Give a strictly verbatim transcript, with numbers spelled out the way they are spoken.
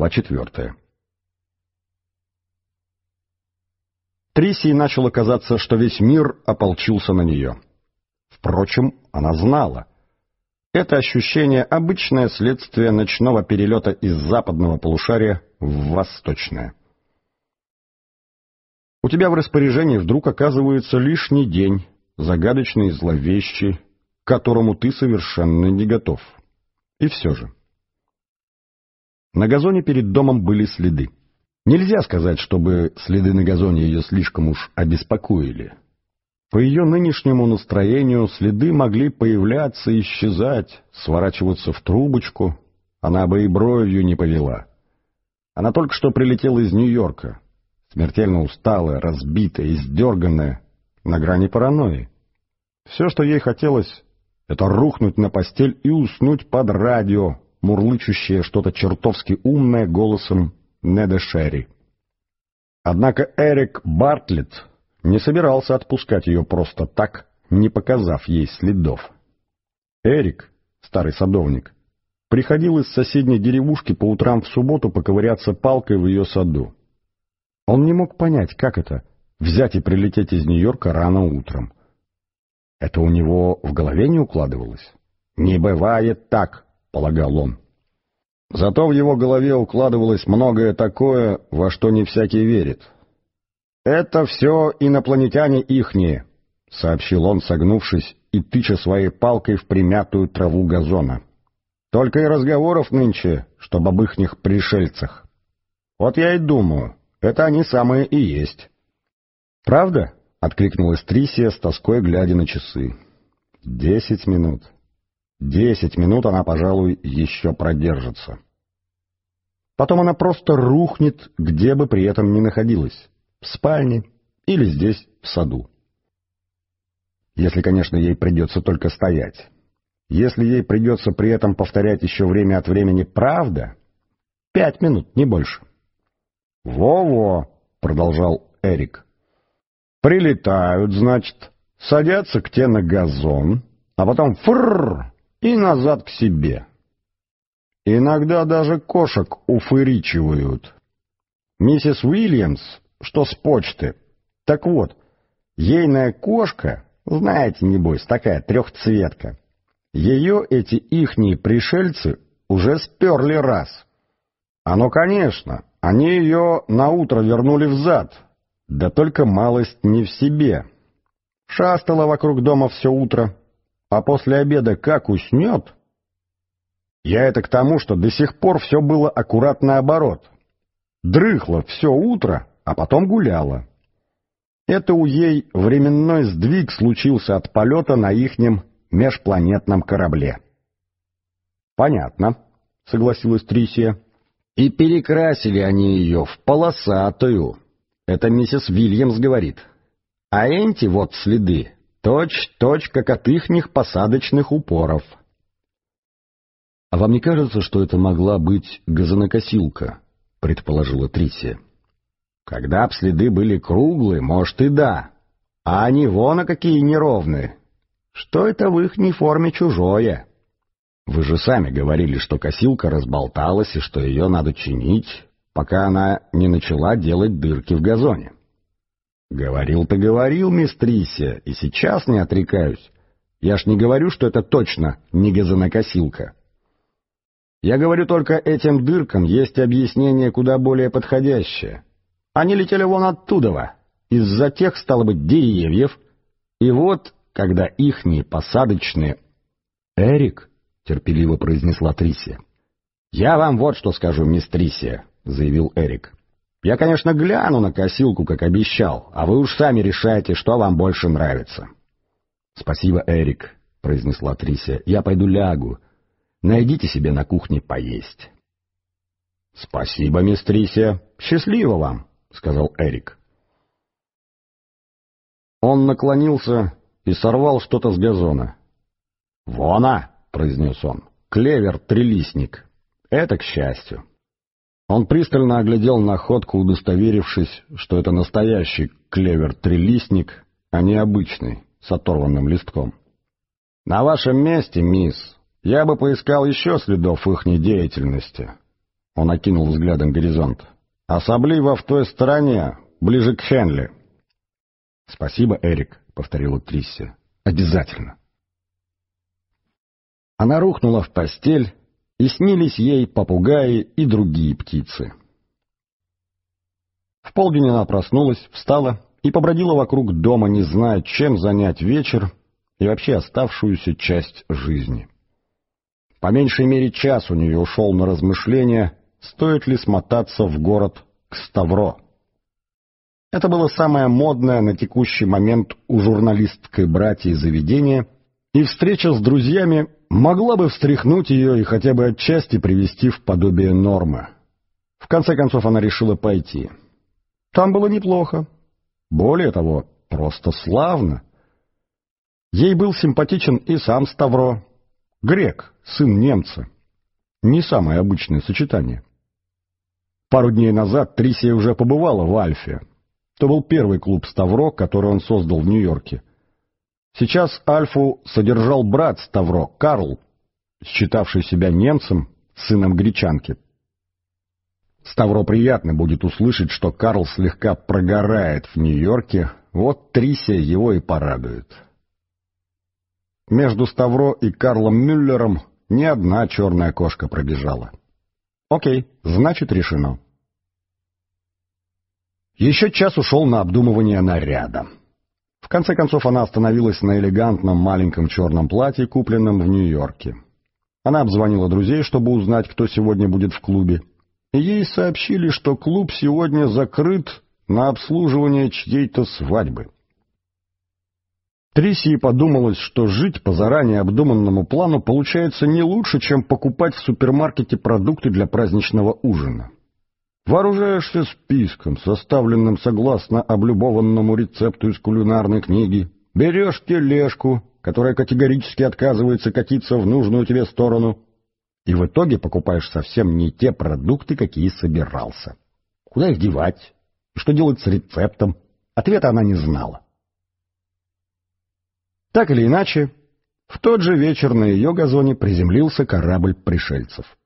Глава четвертая. Трисии начало казаться, что весь мир ополчился на нее. Впрочем, она знала. Это ощущение — обычное следствие ночного перелета из западного полушария в восточное. У тебя в распоряжении вдруг оказывается лишний день, загадочный и зловещий, к которому ты совершенно не готов. И все же. На газоне перед домом были следы. Нельзя сказать, чтобы следы на газоне ее слишком уж обеспокоили. По ее нынешнему настроению следы могли появляться, исчезать, сворачиваться в трубочку. Она бы и бровью не повела. Она только что прилетела из Нью-Йорка, смертельно усталая, разбитая, издерганная, на грани паранойи. Все, что ей хотелось, это рухнуть на постель и уснуть под радио, мурлычущее что-то чертовски умное голосом Неда Шерри. Однако Эрик Бартлетт не собирался отпускать ее просто так, не показав ей следов. Эрик, старый садовник, приходил из соседней деревушки по утрам в субботу поковыряться палкой в ее саду. Он не мог понять, как это — взять и прилететь из Нью-Йорка рано утром. Это у него в голове не укладывалось. «Не бывает так», — полагал он. Зато в его голове укладывалось многое такое, во что не всякий верит. «Это все инопланетяне ихние», — сообщил он, согнувшись и тыча своей палкой в примятую траву газона. «Только и разговоров нынче, чтоб об ихних пришельцах. Вот я и думаю, это они самые и есть». «Правда?» — откликнулась Трисия с тоской, глядя на часы. «Десять минут». Десять минут она, пожалуй, еще продержится. Потом она просто рухнет, где бы при этом ни находилась. В спальне или здесь, в саду. Если, конечно, ей придется только стоять. Если ей придется при этом повторять еще время от времени «правда», пять минут, не больше. «Во-во», — продолжал Эрик. «Прилетают, значит, садятся к тебе на газон, а потом фрррр и назад к себе. Иногда даже кошек уфыричивают. Миссис Уильямс, что с почты. Так вот, ейная кошка, знаете, небось, такая трехцветка, ее эти ихние пришельцы уже сперли раз. А ну, конечно, они ее наутро вернули взад, да только малость не в себе. Шастала вокруг дома все утро, а после обеда как уснет. Я это к тому, что до сих пор все было аккурат наоборот. Дрыхла все утро, а потом гуляла. Это у ей временной сдвиг случился от полета на ихнем межпланетном корабле. «Понятно», — согласилась Трисия. «И перекрасили они ее в полосатую. Это миссис Вильямс говорит. А эти вот следы точь-точь, как от ихних посадочных упоров». «А вам не кажется, что это могла быть газонокосилка?» — предположила Трисия. «Когда б следы были круглые, может, и да. А они вон, а какие неровные. Что это в ихней форме чужое? Вы же сами говорили, что косилка разболталась и что ее надо чинить, пока она не начала делать дырки в газоне». «Говорил-то говорил, мисс Трисия, и сейчас не отрекаюсь. Я ж не говорю, что это точно не газонокосилка. Я говорю, только этим дыркам есть объяснение куда более подходящее. Они летели вон оттуда, из-за тех, стало быть, деревьев, и вот, когда ихние посадочные...» «Эрик», — терпеливо произнесла Трисия. «Я вам вот что скажу, мисс Трисия», — заявил Эрик. «Я, конечно, гляну на косилку, как обещал, а вы уж сами решаете, что вам больше нравится». «Спасибо, Эрик», — произнесла Трисия. «Я пойду лягу. Найдите себе на кухне поесть». «Спасибо, мисс Трисия. Счастливо вам», — сказал Эрик. Он наклонился и сорвал что-то с газона. «Вон-а», — произнес он, — «клевер-трилистник. Это к счастью». Он пристально оглядел находку, удостоверившись, что это настоящий клевер-трилистник, а не обычный, с оторванным листком. «На вашем месте, мисс, я бы поискал еще следов ихней деятельности. Он окинул взглядом горизонт. «Особливо в той стороне, ближе к Хенли». «Спасибо, Эрик», — повторила Трисси. «Обязательно». Она рухнула в постель, и снились ей попугаи и другие птицы. В полдень она проснулась, встала и побродила вокруг дома, не зная, чем занять вечер и вообще оставшуюся часть жизни. По меньшей мере час у нее ушел на размышления, стоит ли смотаться в город к Ставро. Это было самое модное на текущий момент у журналистской братьи заведение, и встреча с друзьями могла бы встряхнуть ее и хотя бы отчасти привести в подобие нормы. В конце концов она решила пойти. Там было неплохо. Более того, просто славно. Ей был симпатичен и сам Ставро. Грек, сын немца. Не самое обычное сочетание. Пару дней назад Трисия уже побывала в Альфе. Это был первый клуб Ставро, который он создал в Нью-Йорке. Сейчас Альфу содержал брат Ставро, Карл, считавший себя немцем, сыном гречанки. Ставро приятно будет услышать, что Карл слегка прогорает в Нью-Йорке, вот Трисия его и порадует. Между Ставро и Карлом Мюллером ни одна черная кошка пробежала. Окей, значит решено. Еще час ушел на обдумывание наряда. В конце концов она остановилась на элегантном маленьком черном платье, купленном в Нью-Йорке. Она обзвонила друзей, чтобы узнать, кто сегодня будет в клубе. И ей сообщили, что клуб сегодня закрыт на обслуживание чьей-то свадьбы. Трисии подумалось, что жить по заранее обдуманному плану получается не лучше, чем покупать в супермаркете продукты для праздничного ужина. Вооружаешься списком, составленным согласно облюбованному рецепту из кулинарной книги, берешь тележку, которая категорически отказывается катиться в нужную тебе сторону, и в итоге покупаешь совсем не те продукты, какие собирался. Куда их девать? Что делать с рецептом? Ответа она не знала. Так или иначе, в тот же вечер на ее газоне приземлился корабль пришельцев.